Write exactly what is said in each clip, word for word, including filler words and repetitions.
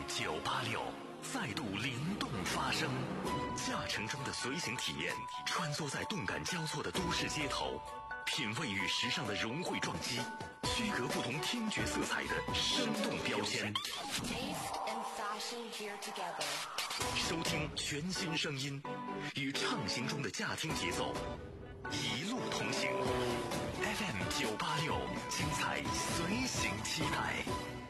九八六再度灵动发声，驾乘中的随行体验，穿梭在动感交错的都市街头，品味与时尚的融汇撞击，区隔不同听觉色彩的生动标签。收听全新声音，与畅行中的驾听节奏，一路同行。F M 九八六，精彩随行期待。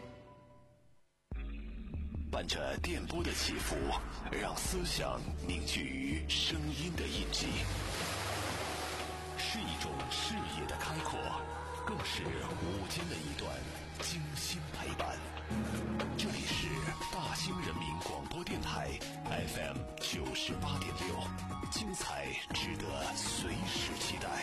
伴着电波的起伏，让思想凝聚于声音的印记，是一种视野的开阔，更是午间的一段精心陪伴。这里是大兴人民广播电台 F M 九十八点六，精彩值得随时期待。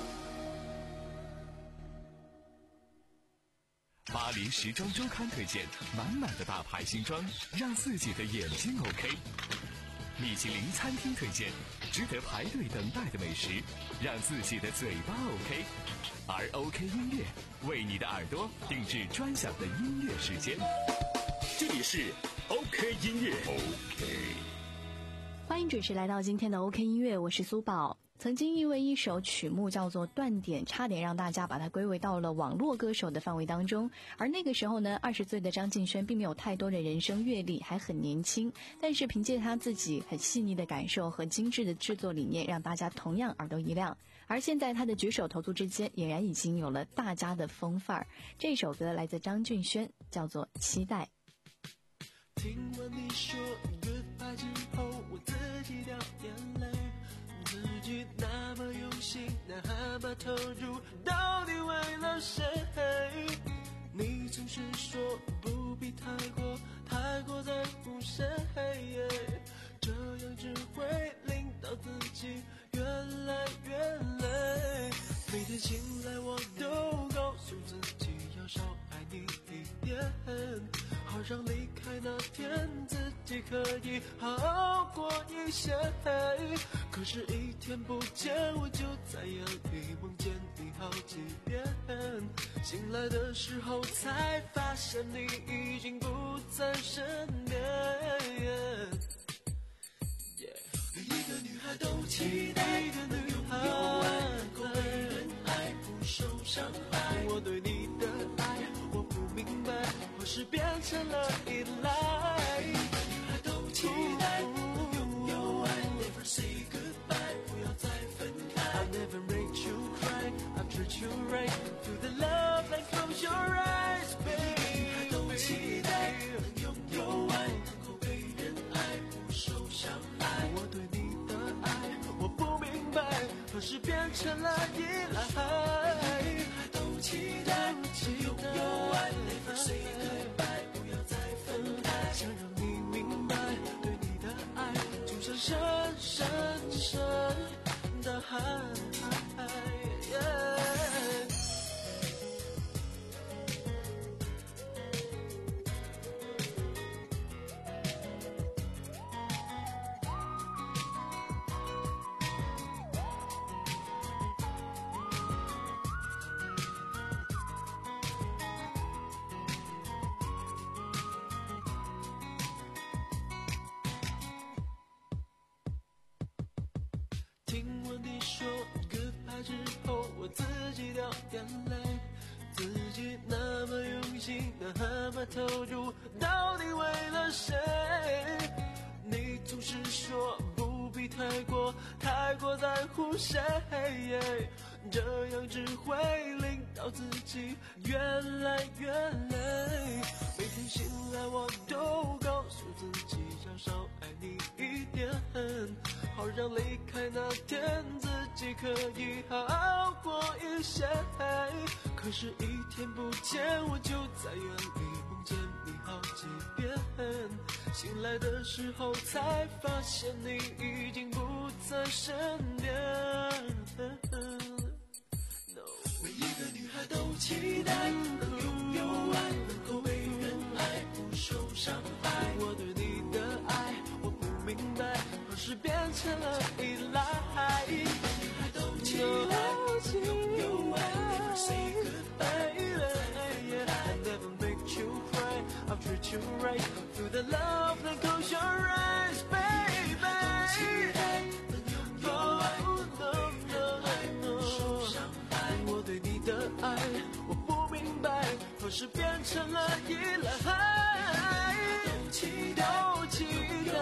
巴黎时装周刊推荐满满的大牌新装，让自己的眼睛 OK。米其林餐厅推荐值得排队等待的美食，让自己的嘴巴 OK。而 OK 音乐为你的耳朵定制专享的音乐时间。这里是 OK 音乐 OK。 欢迎准时来到今天的 OK 音乐，我是苏宝。曾经因为一首曲目叫做断点，差点让大家把它归为到了网络歌手的范围当中。而那个时候呢，二十岁的张敬轩并没有太多的人生阅历，还很年轻，但是凭借他自己很细腻的感受和精致的制作理念，让大家同样耳朵一亮。而现在他的举手投足之间，俨然已经有了大家的风范儿。这首歌来自张敬轩，叫做《期待》。 听完你说 goodbye 之后，我自己掉眼泪，自己那么用心，那么投入，到底为了谁？你总是说不必太过太过在乎谁，这样只会令到自己越来越累。每天醒来我都告诉自己要少爱你一点，好让离开那天自己可以好过一些。可是一天不见，我就在夜里梦见你好几遍，醒来的时候才发现你已经不在身边。每一个女孩都期待能拥有爱，能够被人爱，不受伤害。我对你的爱，我不明白，或是变成了依赖。每个女孩都期待能拥有爱 ，Never say goodbye， 不要再分开。I never make you cry， I treat you right， Feel the love and close your eyes， baby。每个女孩都期待能拥有爱，能够被人爱，不受伤害。我对你的爱，我不明白，何时变成了依赖。每个女孩都期待能拥有爱 ，Never say goodbye， 不要再分开。想让你明白，对你的爱就像深深深的海。Yeah。听完你说 goodbye 之后，我自己掉眼泪，自己那么用心，那么投入，到底为了谁？你总是说不必太过太过在乎谁，这样只会令到自己越来越累。每天醒来我都告诉自己要少爱你一点，好让离开那天自己可以好过一些。可是一天不见，我就在夜里梦见你好几遍，醒来的时候才发现你已经不在身边。 no。 每一个女孩都期待能拥有爱，能够被人爱，不受伤害。我对你的爱，我不明白，何时变成了依赖。每个女孩都期待能拥有爱 ，Never say goodbye。I never make you cry, I'll treat you right. Feel the love that close your eyes, baby. Oh, no, no, no. 我对你的爱，我不明白，何时变成了依赖。都期待，都期待。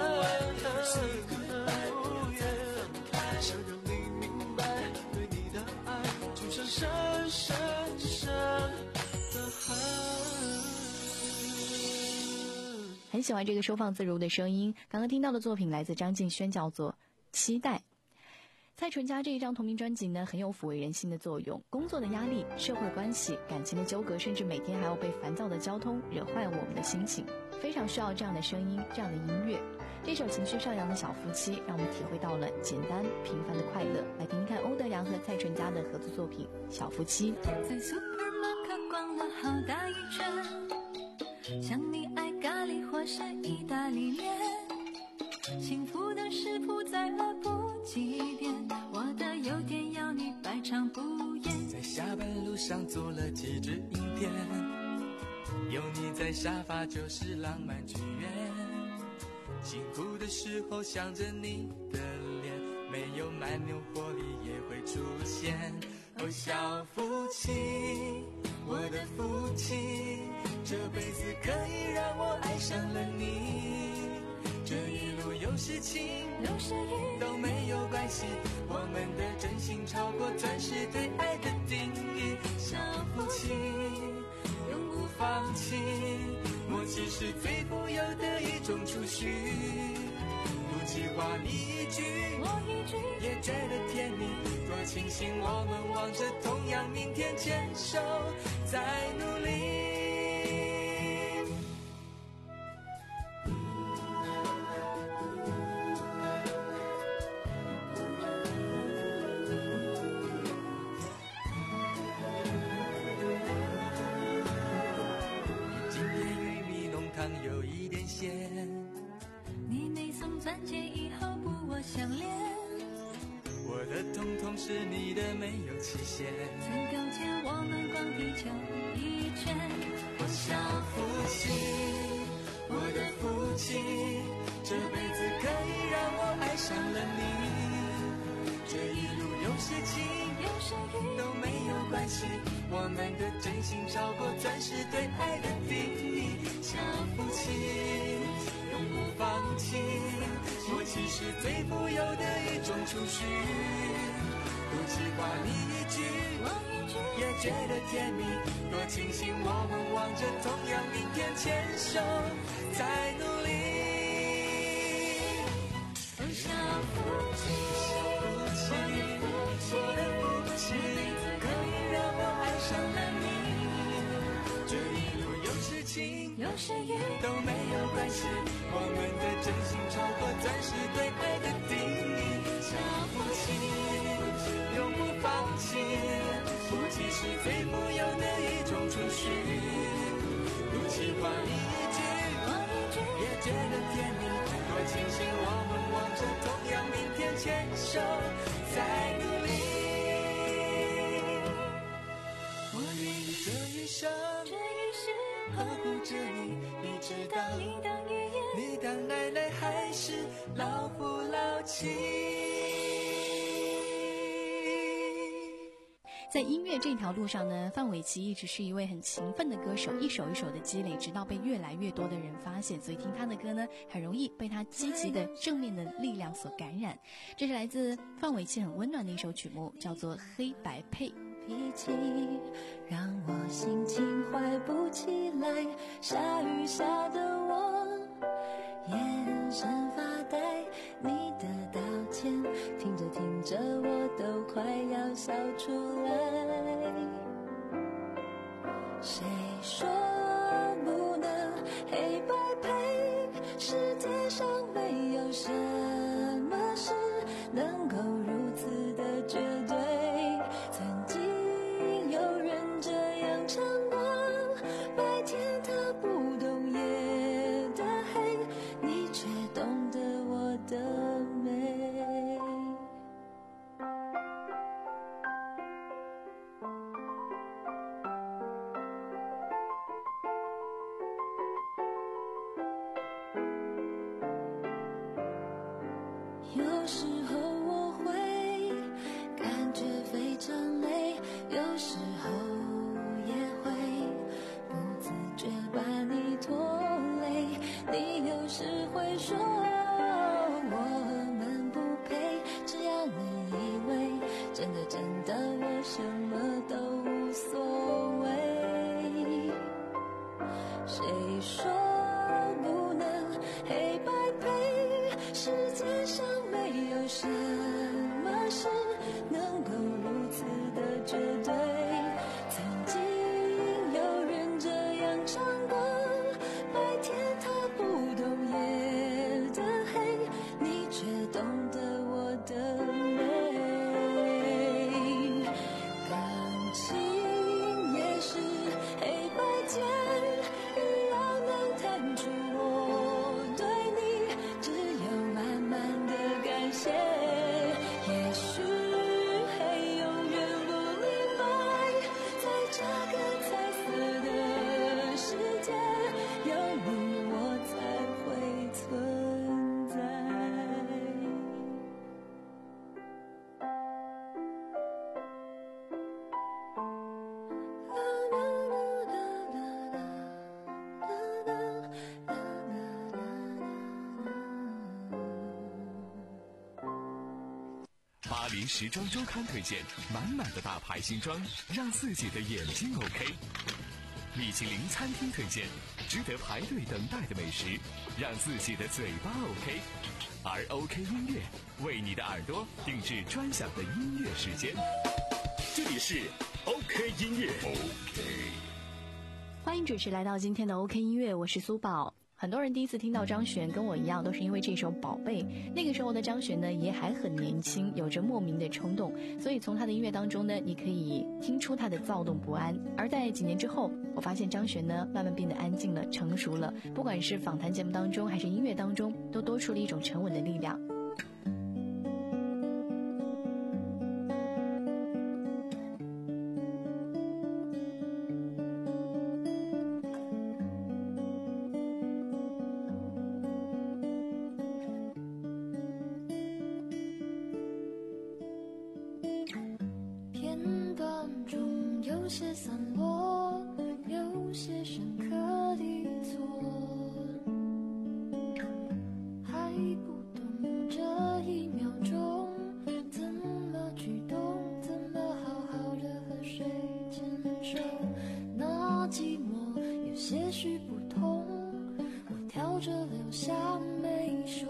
想让你明白，对你的爱就像深深深的海。 很喜欢这个收放自如的声音。刚刚听到的作品来自张敬轩，叫做《期待》。蔡淳佳这一张同名专辑呢，很有抚慰人心的作用。工作的压力、社会关系、感情的纠葛，甚至每天还要被烦躁的交通惹坏我们的心情，非常需要这样的声音，这样的音乐。这首情绪上扬的小夫妻，让我们体会到了简单平凡的快乐。来听听看欧德阳和蔡淳佳的合作作品《小夫妻》。 在 supermarket 逛了好大一圈，想你爱咖喱或是意大利面，幸福的食谱再来不及点，我的优点要你百尝不厌。 在下班路上做了几支影片，有你在沙发就是浪漫剧院，辛苦的时候想着你的脸，没有蛮牛活力也会出现。哦，小夫妻，我的夫妻，这辈子可以让我爱上了你。这一路有事情有时雨都没有关系，我们的真心超过钻石对爱的定义。小夫妻永不放弃，默契是最富有的一种储蓄。不计划你一句我一句， 也觉得甜蜜，多庆幸我们望着同样明天，牵手在努力。今天玉米浓汤有一点咸， 你没送钻戒以后不我相恋， 我的统统是你的没有期限。 曾勾结我们逛地球一圈。 我小夫妻，我的夫妻，这辈子可以让我爱上了你。这一路有事情有时雨都没有关系，我们的真心超过钻石对爱的定义。小夫妻永不放弃，默契是最富有的一种储蓄。不计划你一句我一句， 也觉得甜蜜，多庆幸我们望着同样明天，牵手在努力。 哦，小夫妻， 小夫妻，我的夫妻，可以让我爱上了你。这一路有事情有时雨都没有关系，我们的真心超过钻石对爱的定义。小夫妻永不放弃，夫妻是最富有的一种储蓄。不计划你一句我一句， 也觉得甜蜜，多庆幸我们望着同样明天，牵手在努力。我愿意这一生这一世呵护着你，一直到你当爷爷， 你当奶奶，还是老夫老妻。 在音乐这条路上呢，范玮琪一直是一位很勤奋的歌手，一首一首的积累，直到被越来越多的人发现，所以听他的歌呢，很容易被他积极的正面的力量所感染。这是来自范玮琪很温暖的一首曲目，叫做《黑白配》。 脾气让我心情坏不起来，下雨下的我眼神发呆，你的道歉听着听着我都快要笑出来。谁说不能黑白配？世界上没有什么事能够如此的绝对。曾经有人这样唱过，白天他不懂夜的黑，你却懂得我的美。 时候我会感觉非常累，有时候也会不自觉把你拖累。你有时会说我们不配，只要你以为真的真的我什么都无所谓。谁说不能黑白配？世界上没有什么事能够如此的绝对。曾经有人这样唱过，白天他不懂夜的黑，你却懂得我的美。感情也是黑白间一样能弹出我对你只有满满的感谢。也许会永远不明白，在这个彩色的世界，有你我才会存在。 巴黎时装周刊推荐满满的大牌新装，让自己的眼睛 OK。米其林餐厅推荐值得排队等待的美食，让自己的嘴巴 OK。而 OK 音乐为你的耳朵定制专享的音乐时间。 这里是 OK 音乐。OK， 欢迎准时来到今天的 OK 音乐，我是苏宝。很多人第一次听到张悬，跟我一样都是因为这首《宝贝》。那个时候的张悬呢，也还很年轻，有着莫名的冲动，所以从他的音乐当中呢，你可以听出他的躁动不安。而在几年之后，我发现张悬呢，慢慢变得安静了，成熟了，不管是访谈节目当中，还是音乐当中，都多出了一种沉稳的力量。 片段中有些散落，有些深刻的错，还不懂这一秒钟怎么去动，怎么好好的和谁牵手。那寂寞有些许不同，我挑着留下没说。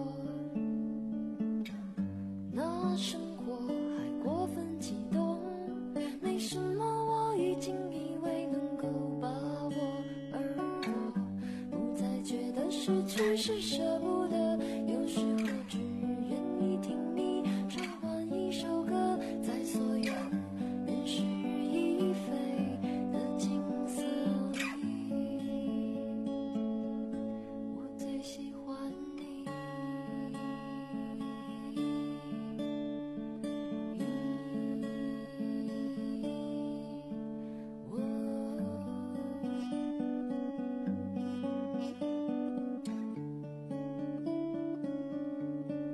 那生活还过分激动，没什么我已经以为能够把握，而我不再觉得失去是舍不得，有时候只愿意听你唱完一首歌，在所有人事已非的景色里，我最喜欢你。我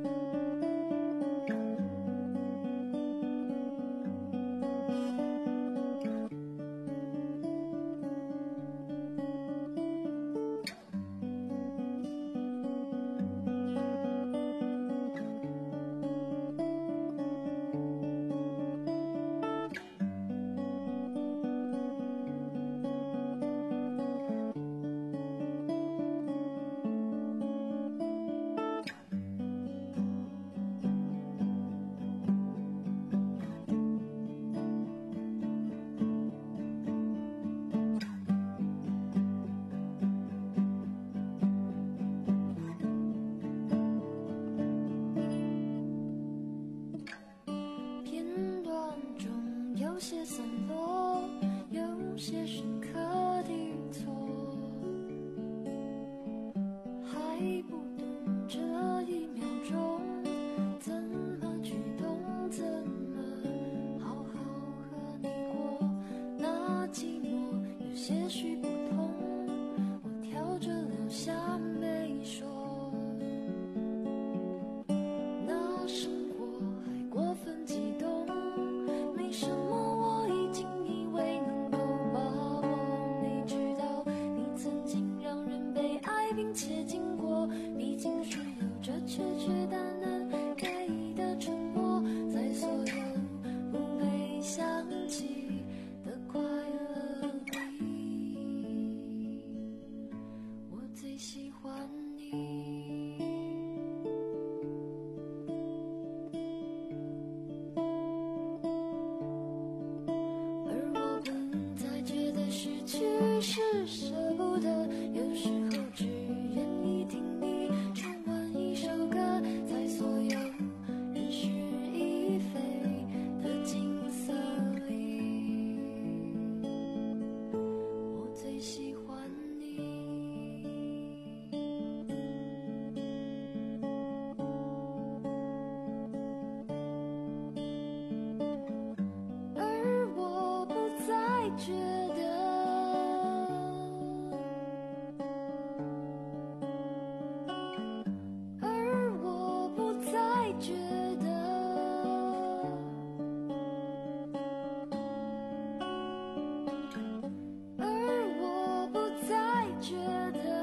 并且经过，毕竟是有着确确淡淡该意的沉默，在所有不被想起的快乐里，我最喜欢你。而我不再觉得失去是舍不得，有时候只愿意听你唱完一首歌，在所有人事已非的景色里，我最喜欢你。而我不再觉得而我不再觉得而我不再觉得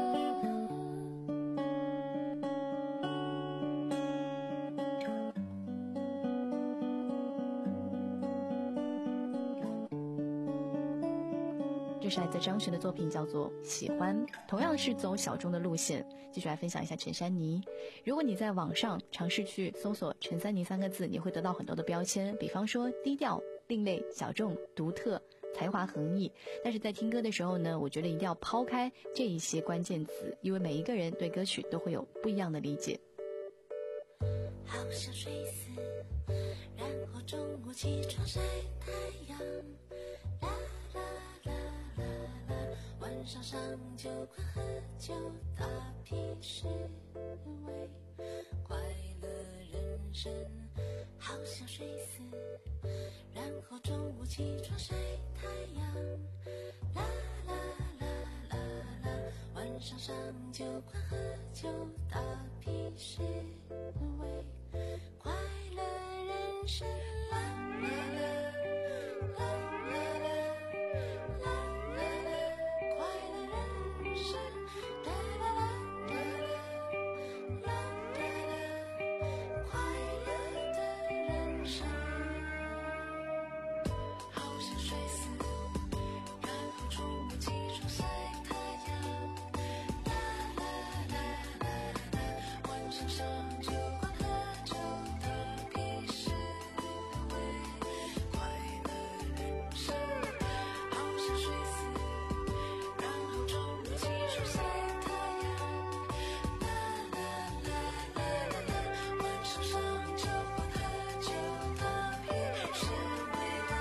这是来自张悬的作品，叫做《喜欢》，同样是走小众的路线。继续来分享一下陈珊妮。如果你在网上尝试去搜索陈珊妮三个字，你会得到很多的标签，比方说低调、另类、小众、独特、才华横溢。但是在听歌的时候呢，我觉得一定要抛开这一些关键词，因为每一个人对歌曲都会有不一样的理解。 好想睡死，然后中午起床晒太阳，啦啦啦啦啦，晚上上酒馆喝酒打屁是为快乐人生。好想睡死，然后中午起床晒太阳，啦啦啦啦啦，晚上上酒馆喝酒打屁是为快乐人生。啦啦啦啦啦啦啦啦啦，快乐人生。啦啦啦啦啦啦啦啦，快乐的人生。好想睡死，然后中午起床晒太阳，啦啦啦啦啦，晚上上酒馆喝酒打屁是为快乐人生。好想睡死，然后中午起床晒太阳，啦啦啦啦啦，晚上上酒馆喝酒打屁是为爱。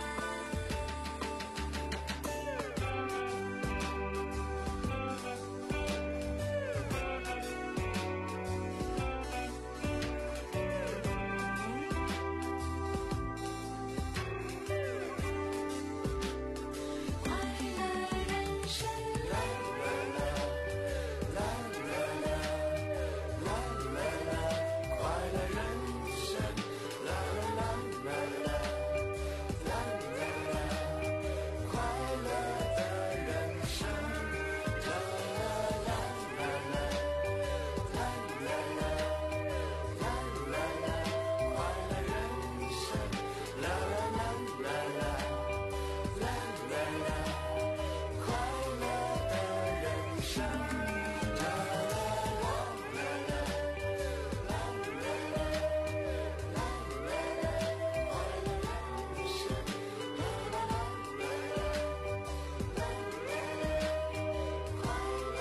快乐人生。啦啦啦啦啦啦啦啦，快乐人生。啦啦啦啦啦啦啦啦，快乐的人生。啦啦啦啦啦啦啦啦啦啦啦，快乐人生。啦啦啦啦啦啦啦啦，快乐的人生。啦啦啦啦啦啦啦啦啦啦，快乐人生。啦啦啦啦啦啦啦啦，快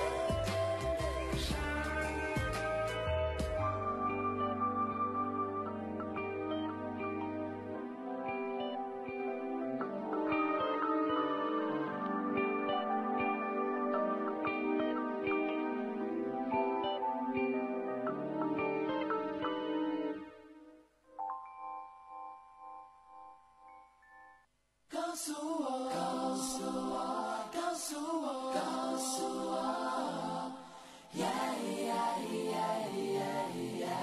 告诉我，告诉我，告诉我，告诉我，耶耶耶耶耶。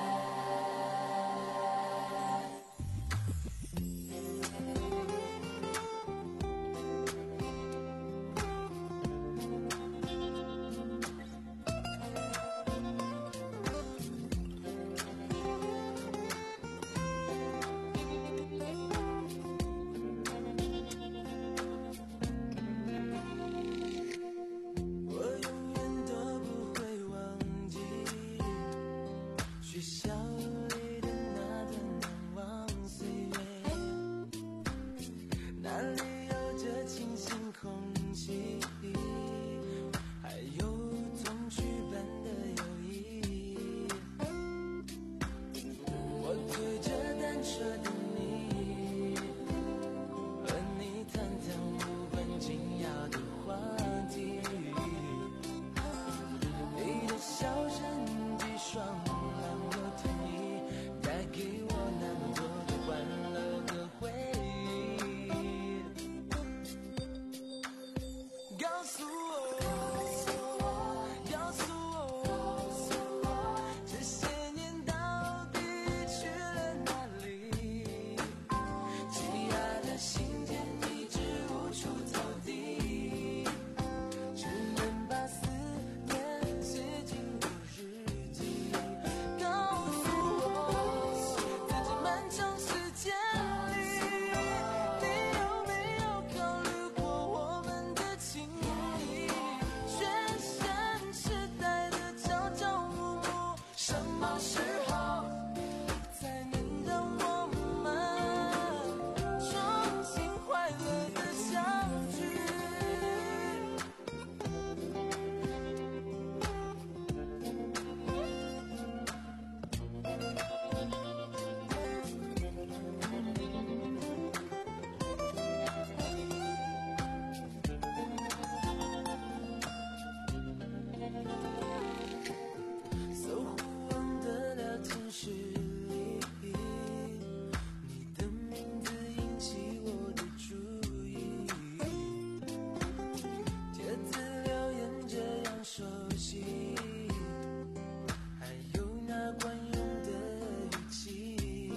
息，还有那惯用的语气，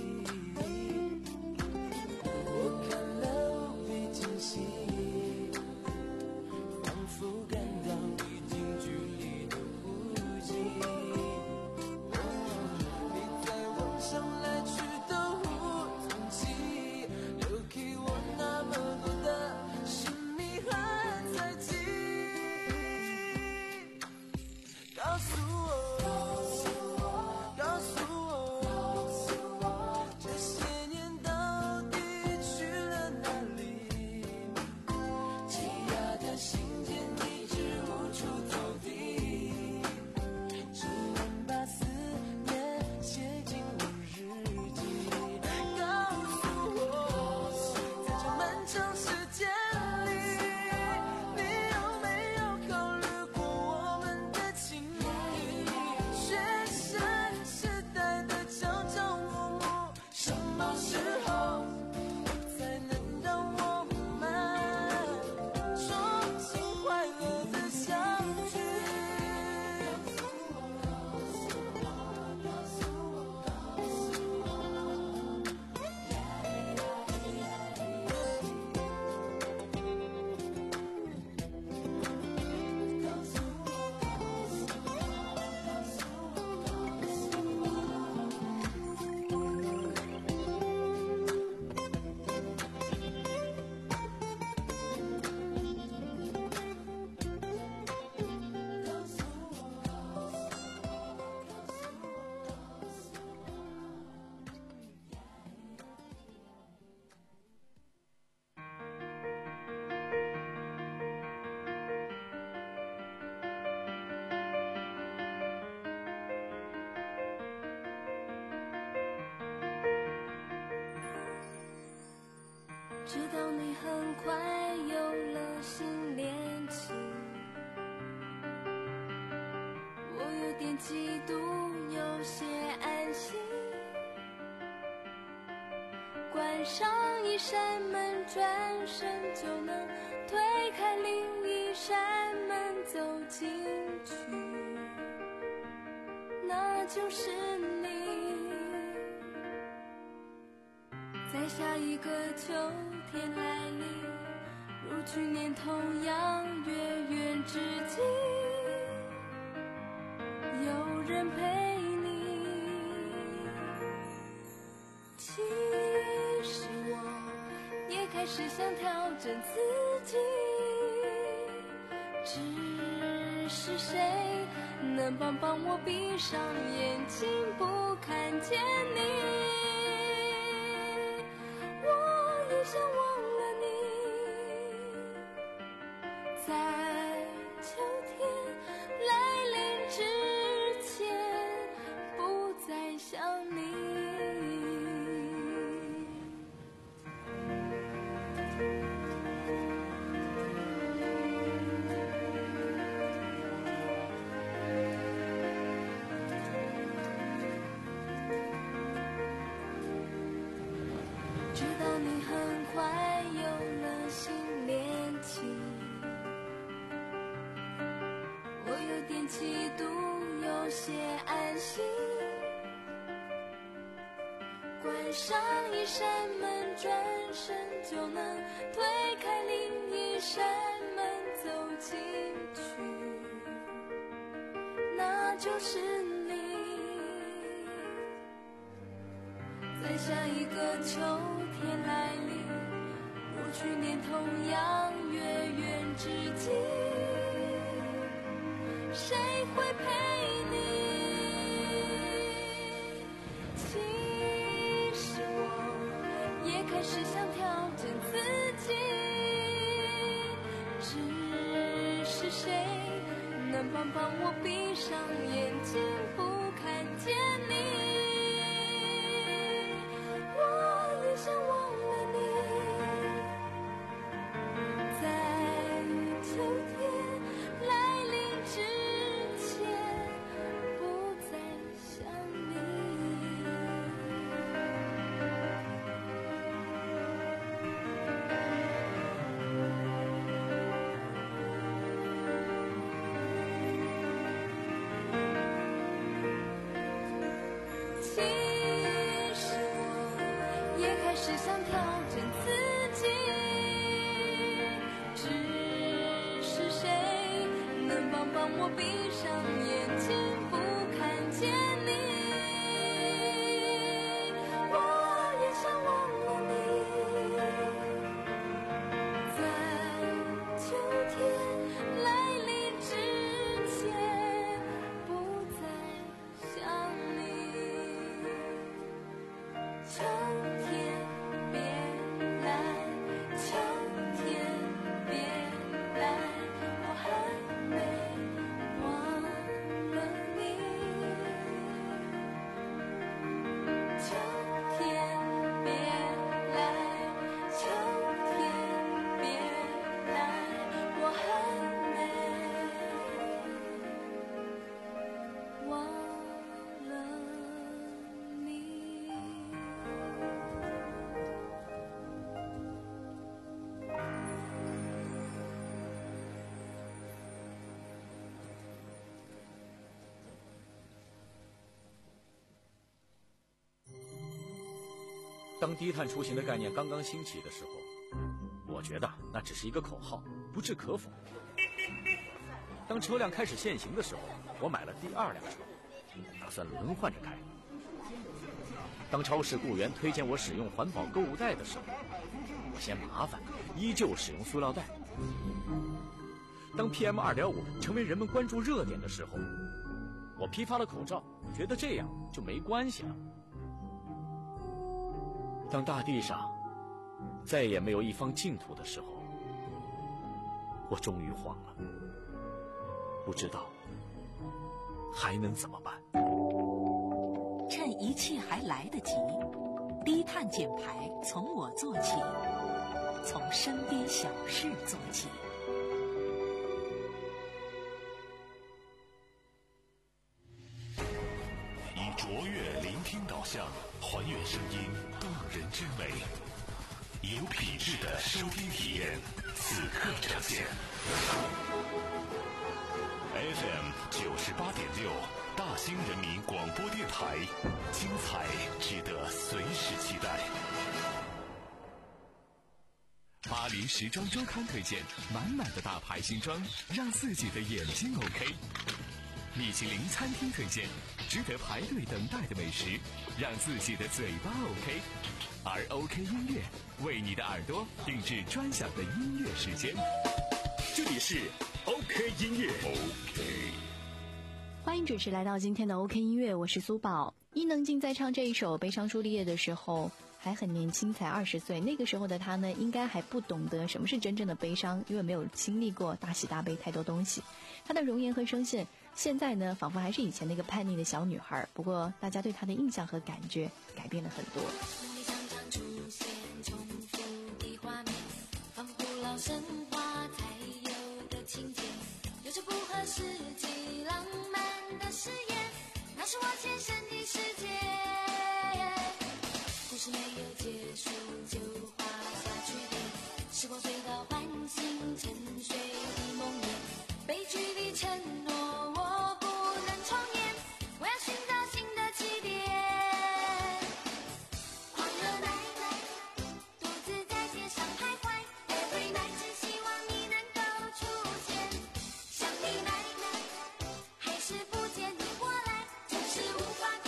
我看了无比惊喜，仿佛感到已经距离的无迹。你在我想来去都无踪迹，留给我那么多的神秘和猜忌。告诉我，告诉我，这些年到底去了哪里？积压的信件一直无处投递，只能把思念写进我日记。告诉我，在这漫长时间里，你有没有考虑过我们的情谊？学生时代的朝朝暮暮，什么时候才能让我们重新快乐的相聚？ 知道你很快有了新恋情，我有点嫉妒，有些安心。关上一扇门，转身就能推开另一扇门，走进去，那就是你。在下一个秋天来临，如去年同样月圆之际，有人陪你。其实我也开始想调整自己，只是谁能帮帮我闭上眼睛不看见你？我也想忘了你，在秋天来临之前不再想你。知道你很快有了新恋情，我有点嫉妒，有些安心。关上一扇门，转身就能推开另一扇门，走进去，那就是你。在下一个秋天来临，如去年同样月圆之际，谁会陪你？其实我也开始想调整自己，只是谁能帮帮我闭上眼睛不看见你？我也想忘了你，在秋天来临之前不再想你。 其实我也开始想调整自己，只是谁能帮帮我闭上眼睛不看见你？我也想忘了你，在秋天来临之前不再想你。秋天别来，秋天别来，我还没忘了你。秋天别来，秋天别来，我还没忘了你。 当低碳出行的概念刚刚兴起的时候，我觉得那只是一个口号，不置可否。当车辆开始限行的时候，我买了第二辆车，打算轮换着开。当超市雇员推荐我使用环保购物袋的时候，我嫌麻烦，依旧使用塑料袋。当 P M 二点五 成为人们关注热点的时候，我批发了口罩，觉得这样就没关系了。当大地上再也没有一方净土的时候，我终于慌了，不知道还能怎么办。 趁一切还来得及，低碳减排从我做起，从身边小事做起。 以卓越聆听导向，还原声音动人之美，有品质的收听体验，此刻呈现。F M 九十八点六，大兴人民广播电台，精彩值得随时期待。 巴黎时装周刊推荐满满的大牌新装，让自己的眼睛 OK。米其林餐厅推荐值得排队等待的美食，让自己的嘴巴 OK。而 OK 音乐为你的耳朵定制专享的音乐时间。这里是 OK 音乐 OK。 欢迎准时来到今天的 OK 音乐，我是苏宝。伊能静在唱这一首《悲伤朱丽叶》的时候还很年轻，才二十岁。那个时候的她呢，应该还不懂得什么是真正的悲伤，因为没有经历过大喜大悲太多东西。她的容颜和声线现在呢，仿佛还是以前那个叛逆的小女孩，不过大家对她的印象和感觉改变了很多。 常常出现重复的画面，仿佛古老神话才有的情节，有着不合世纪浪漫的誓言，那是我前生的世界。故事没有结束就画下句点，时光隧道唤醒沉睡的梦魇，悲剧的承诺我不能重演，我要寻找新的起点。狂热奶奶独自在街上徘徊， Every night 只希望你能够出现，想你奶奶还是不见你过来，真是无法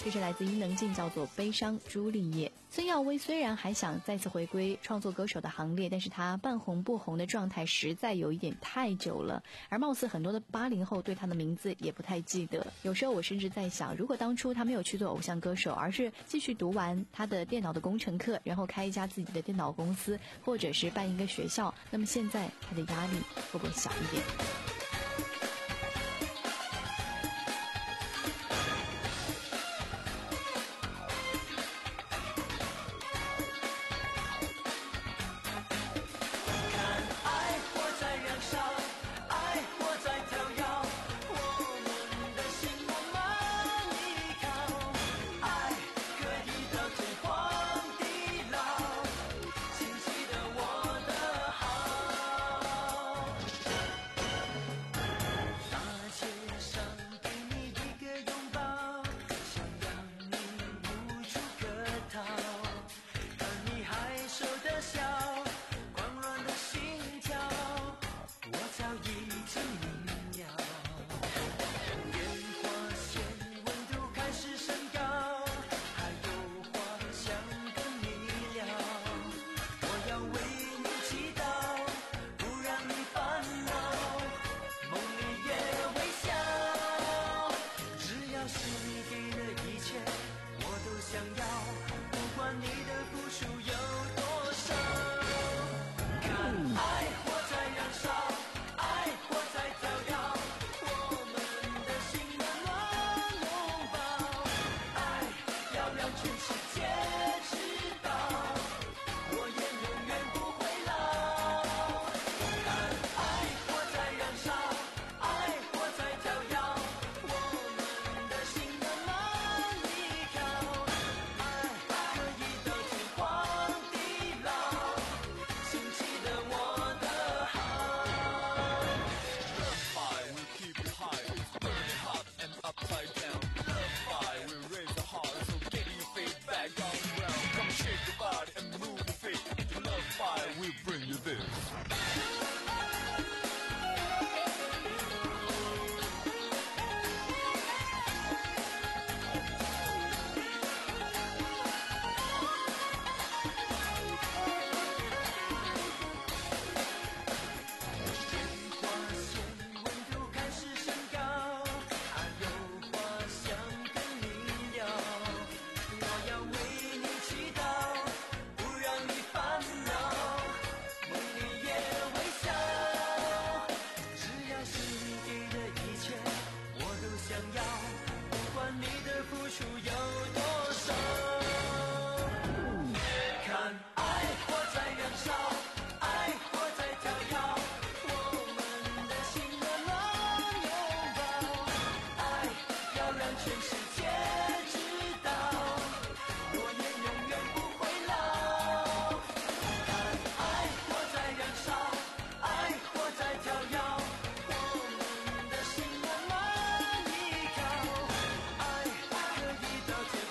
这是来自伊能静，叫做《悲伤朱丽叶》。孙耀威虽然还想再次回归创作歌手的行列，但是他半红不红的状态实在有一点太久了，而貌似很多的八零后对他的名字也不太记得。有时候我甚至在想，如果当初他没有去做偶像歌手，而是继续读完他的电脑的工程课，然后开一家自己的电脑公司，或者是办一个学校，那么现在他的压力会不会小一点？ 到天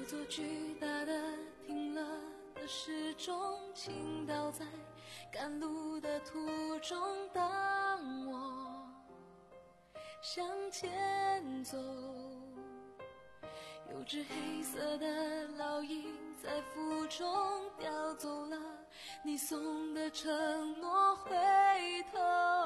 座巨大的停了的时钟倾倒在赶路的途中，当我向前走，有只黑色的老鹰在腹中叼走了你送的承诺，回头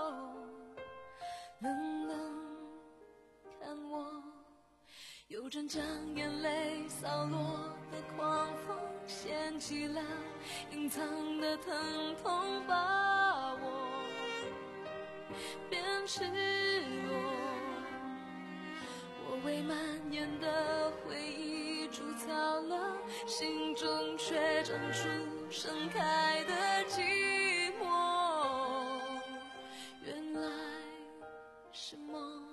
冷冷看我，有阵将眼泪扫落的狂风，掀起了隐藏的疼痛，把我变赤裸。我为蔓延的回忆筑造了心中却长出盛开的寂寞，原来是梦。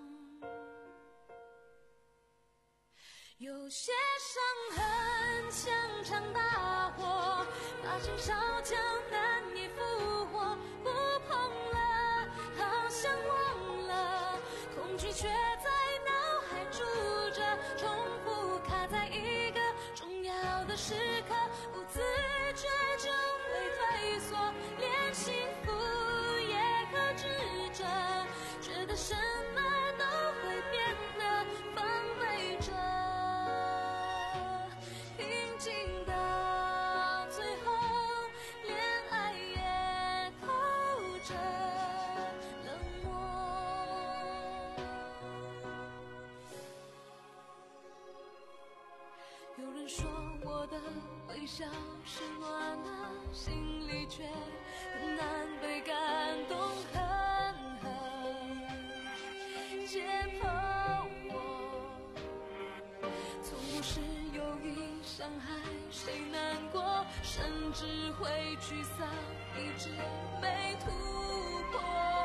有些伤痕像场大火，把心烧焦难以复活，不碰了好像忘了，恐惧却在脑海住着，重复卡在一个重要的时刻，不自觉就会退缩，连幸福也克制着，觉得什么都会变得防备着，平静到最后连爱也透着冷漠。有人说我的微笑是暖的，心里却很难被感动，狠狠解剖我，从不是有意伤害谁难过，甚至会沮丧，一直没突破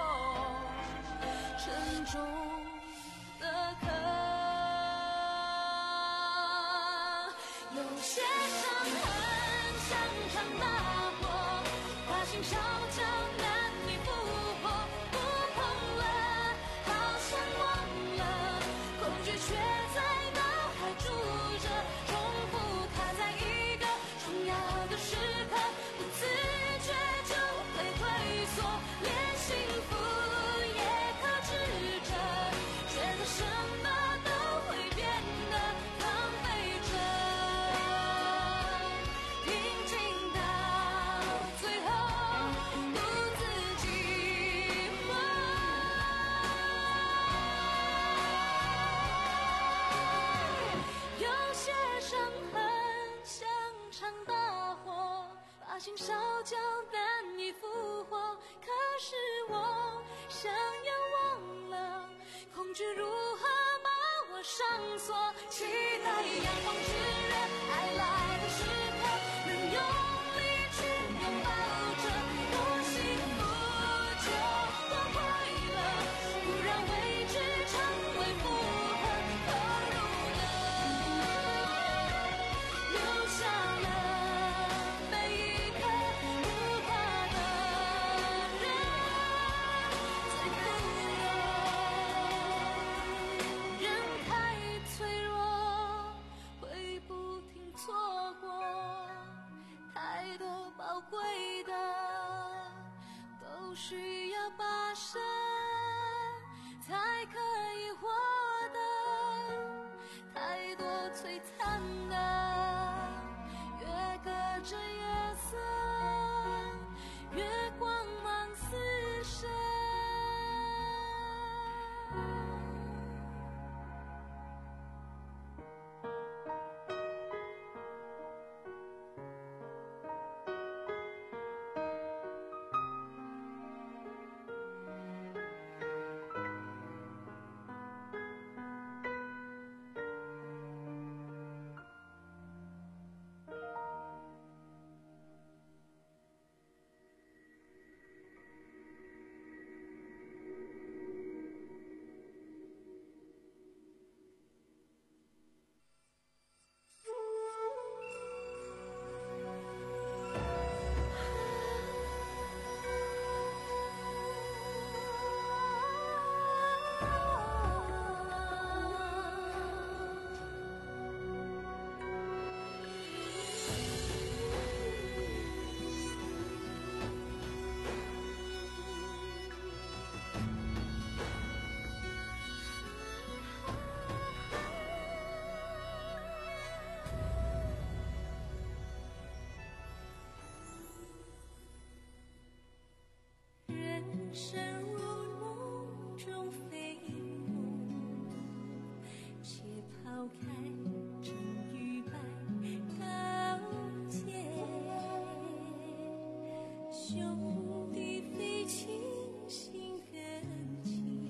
沉重的壳。有些伤痕像场大火，把心烧焦难以复活，不碰了好像忘了，恐惧却在脑海住着，重复卡在一个重要的时刻，不自觉就会退缩，连幸福也克制着，觉得什么都会变得防备着，平静到最后独自寂寞。有些伤痕像场大火，把心烧焦难以复活，可是我想要忘了，恐惧如何把我上锁，期待阳光炽热爱来的时刻，能用力去拥抱着，多幸福就多快乐，不让未知成为负荷，投入了，留下了每一个不怕的人，最酷了，人太脆弱，会不停错过，太多宝贵的都需要跋涉才可以获得，太多璀璨的越隔着夜色，越光芒四射。 深入梦中飞舞，且抛开真与白高洁，兄弟非亲心更亲，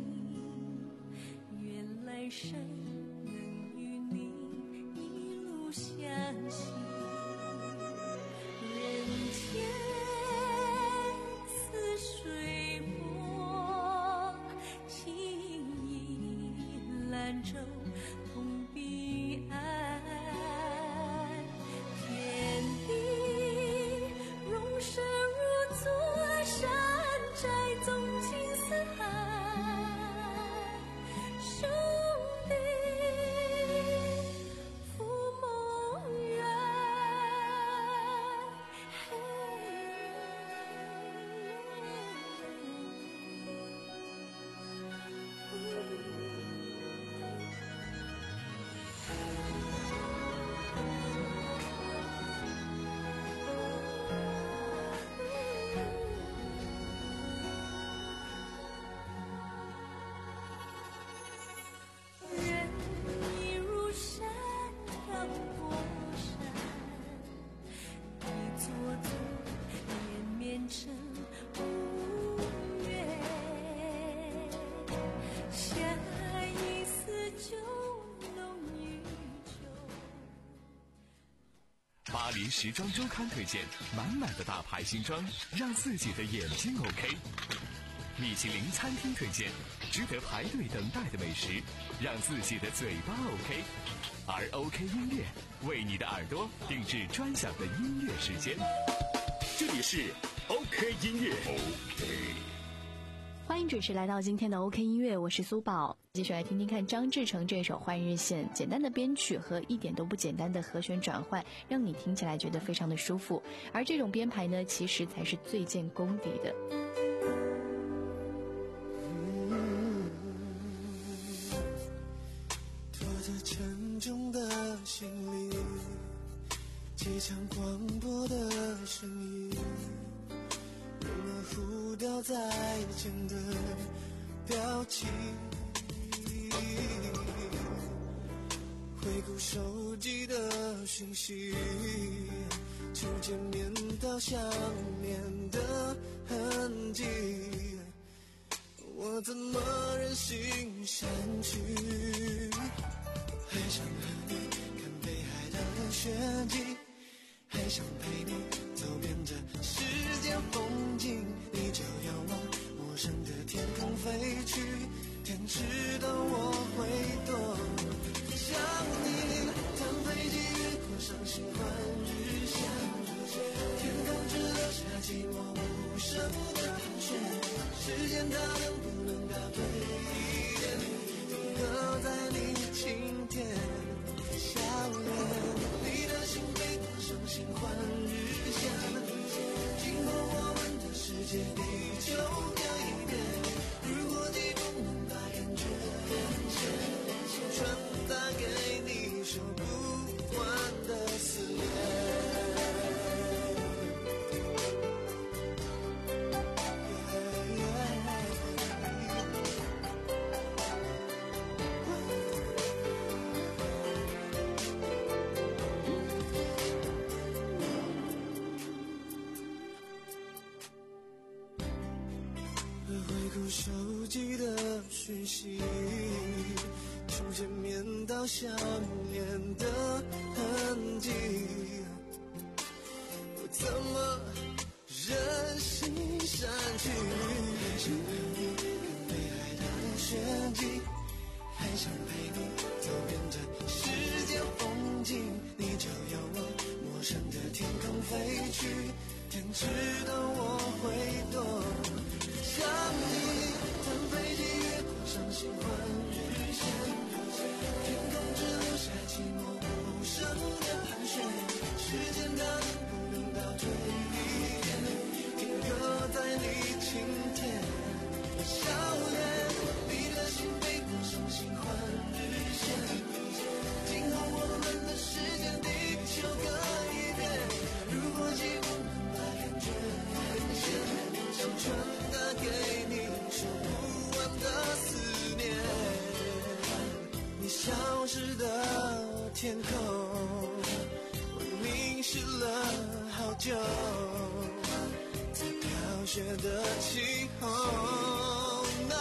愿来生能与你一路相行。人间似水波，情意兰舟同彼岸。天地容身如座山寨，纵情四海。兄弟赴梦远。人已如山高过山，一座座连绵成无缘。下一丝酒浓于酒。 巴黎时装周刊推荐满满的大牌新装，让自己的眼睛 OK。米其林餐厅推荐值得排队等待的美食，让自己的嘴巴 OK。而 OK 音乐为你的耳朵定制专享的音乐时间。 这里是 OK 音乐。 欢迎准时来到今天的 OK 音乐，我是苏宝。继续来听听看张志成这首《换日线》，简单的编曲和一点都不简单的和弦转换，让你听起来觉得非常的舒服。而这种编排呢，其实才是最见功底的。 拖着沉重的行李，机场广播的声音，人儿糊掉在肩的表情，回顾手机的讯息，从见面到想念的痕迹，我怎么忍心删去？还想和你看北海道的雪景，还想陪你走遍这世界风景，你就要往陌生的天空飞去，天知道我会多想你。当飞机越过伤心换日线，天空只留下寂寞无声的盘旋，时间它能不能倒退一点，停格在你晴天笑脸，你的心被过伤心换日线，经过我们的世界地球表一遍，如果既不能把感觉连线，传达给你说不完的思念。回顾手机的讯息，从见面到想念的痕迹，我怎么忍心删去？还想和你看北海道的雪景，还想陪你走遍这世界风景，你就要往陌生的天空飞去，天知道我会多想你。当飞机越过伤心换日线，天空只留下寂寞无声的盘旋，时间它能不能倒退一点，停格在你晴天笑脸，你的心被过伤心换日线，今后我们的时间地球各一边，如果既不能把感觉连线， 天空，我凝视了好久，在飘雪的气候。No,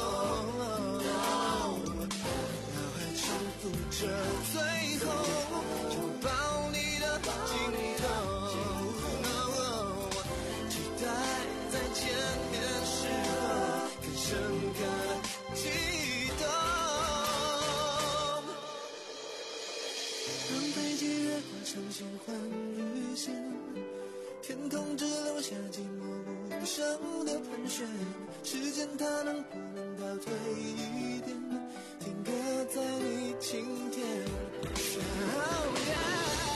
no, 脑海重复着最后拥抱你的镜头。No, 期待在见面时候更深刻激动。让飞机越过成循环日线，天空只留下寂寞无声的盘旋。时间它能不能倒退一点，停格在你晴天。Oh, yeah.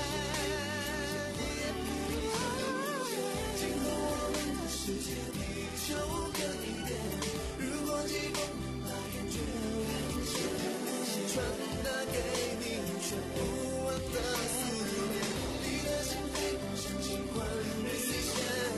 今后我们的世界比就更一点。如果季风把厌倦传达给你，说不完的思念，你的心飞过像星环日线。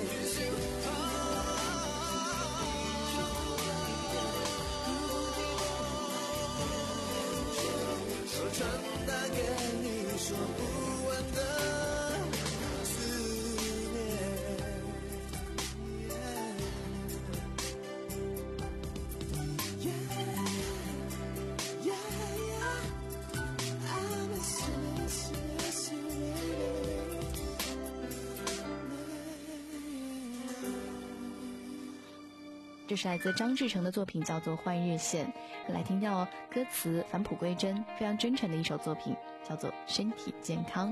传达给你说不完的思念。Yeah, yeah, yeah, I miss you, miss you, miss you, baby. 这是来自张志成的作品，叫做《换日线》。来听到歌词返璞归真，非常真诚的一首作品，叫做《身体健康》。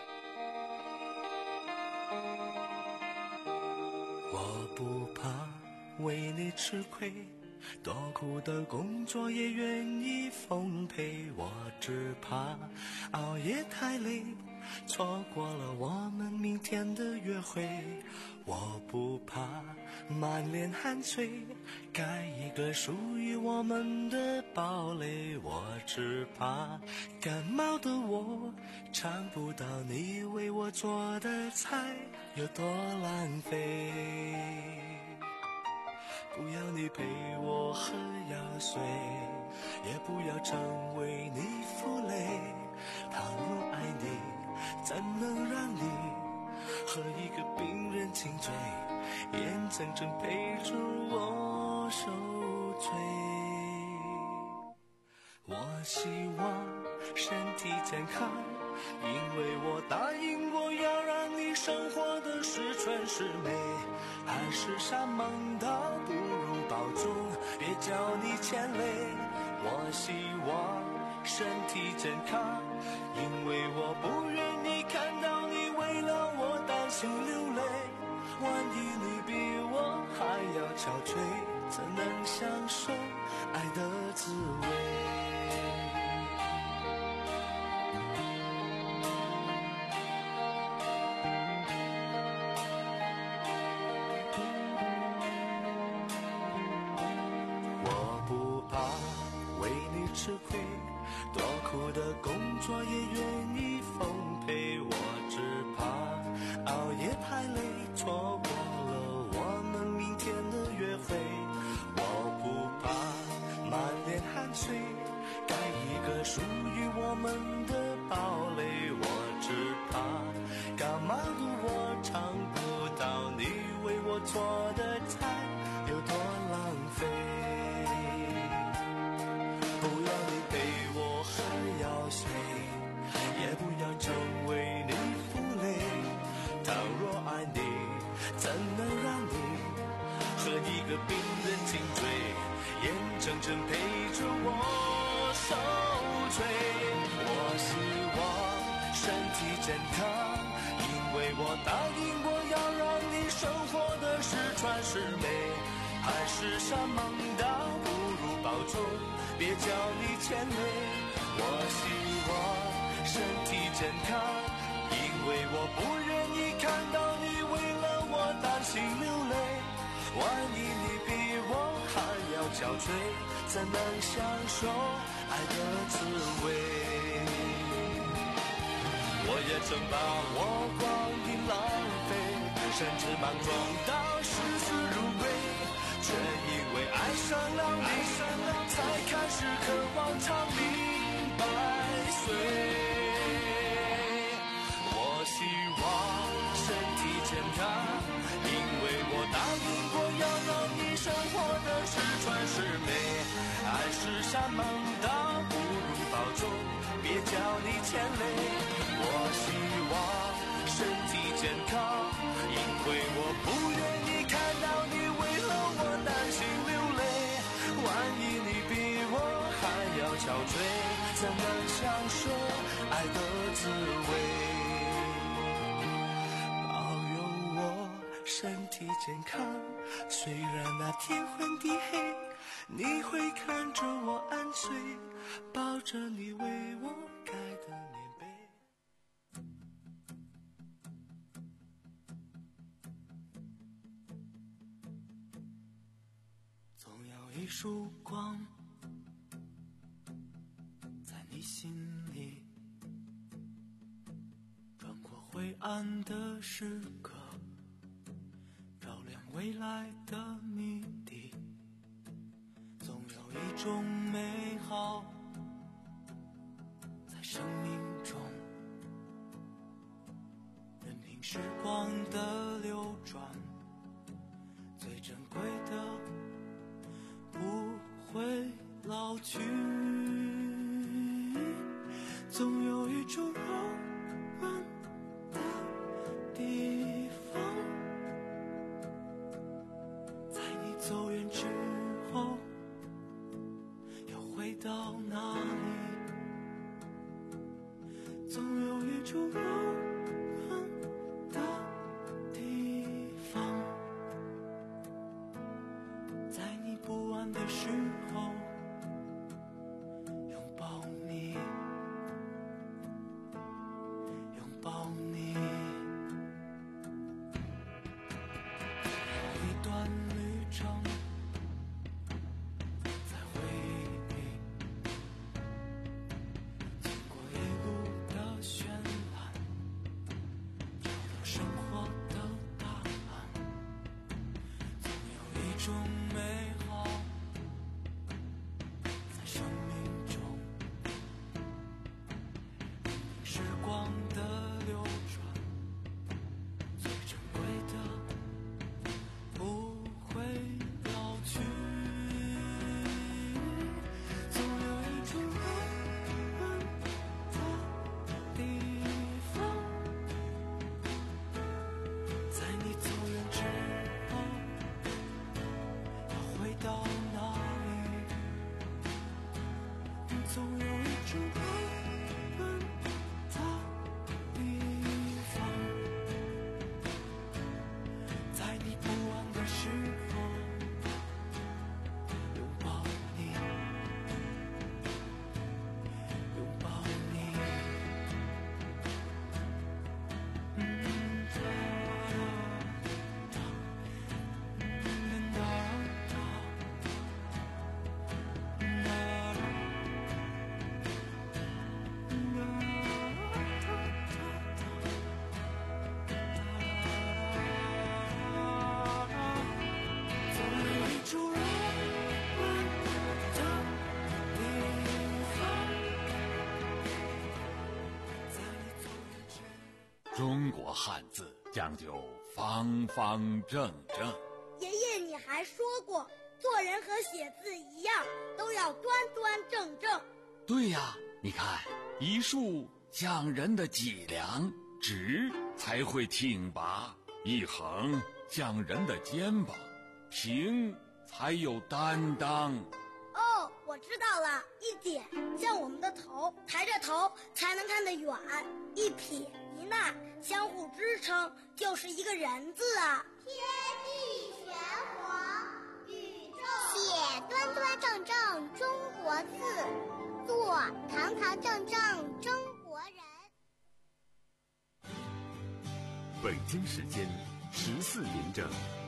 我不怕为你吃亏，多苦的工作也愿意奉陪，我只怕熬夜太累，错过了我们明天的约会。我不怕满脸汗水，盖一个属于我们的堡垒。我只怕感冒的我尝不到你为我做的菜有多浪费。不要你陪我喝药水，也不要成为你负累。倘若爱你，怎能让你和一个病人亲嘴，眼睁睁陪着我受罪。我希望身体健康，因为我答应过要让你生活的十全十美。海誓山盟倒不如保重，别叫你牵累。我希望身体健康，因为我不愿意看到你为了我担心流泪。万一你比我还要憔悴，怎能享受爱的滋味？吃亏，多苦的工作也愿意奉陪。我只怕熬夜太累，错过了我们明天的约会。我不怕满脸汗水，盖一个属于我们的堡垒。我只怕感冒的我尝不到你为我做的菜有多浪费。不要你陪我喝药水，也不要成为你负累。倘若爱你，怎能让你和一个病人紧追，眼睁睁陪着我受罪。我希望身体健康，因为我答应过要让你生活的十全十美。海誓山盟倒不如保重，别叫你牵累。我希望身体健康，因为我不愿意看到你为了我担心流泪。万一你比我还要憔悴，怎能享受爱的滋味？我也曾把我光阴浪费，甚至莽撞到视死如归，却因为爱上了你，才开始渴望长命百岁。我希望身体健康，因为我答应过要让你生活的十全十美。爱是扇门大，不如保重，别叫你牵累。我希望身体健康，因为我不愿意看到你为了我担心流泪。万一你比我还要憔悴，怎能享受爱的滋味？保佑我身体健康，虽然那天昏地黑，你会看着我安睡，抱着你为我盖的棉被。总有一束光在你心里，穿过灰暗的时刻，照亮未来的谜底。总有一种美好在生命中，任凭时光的流转，最珍贵的不会老去。总有一种柔软的地方，在你走远之后又回到哪里？总有一种柔软的地方，在你不安的时候拥抱你，拥抱你。一段旅程在回忆里，经过一路的绚烂，找到生活的答案。总有一种美好在生命中，任凭时光的流转，最珍贵的不会老去。总有一种柔软的地方，在你走远之后要回到哪里？总有一种柔软的地方，在你不安的时候拥抱你，拥抱你。嗯哒哒嗯哒哒嗯哒哒总有一种柔软的地方，在你走远之中国汉字讲究方方正正。 爷爷，你还说过，做人和写字一样，都要端端正正。 对呀，你看，一竖讲人的脊梁，直才会挺拔；一横讲人的肩膀，平才有担当。 哦，我知道了，一点像我们的头，抬着头才能看得远；一撇一捺相互支撑，就是一个人字啊。天地玄黄，宇宙写端端正正中国字，做堂堂正正中国人。 北京时间十四点整。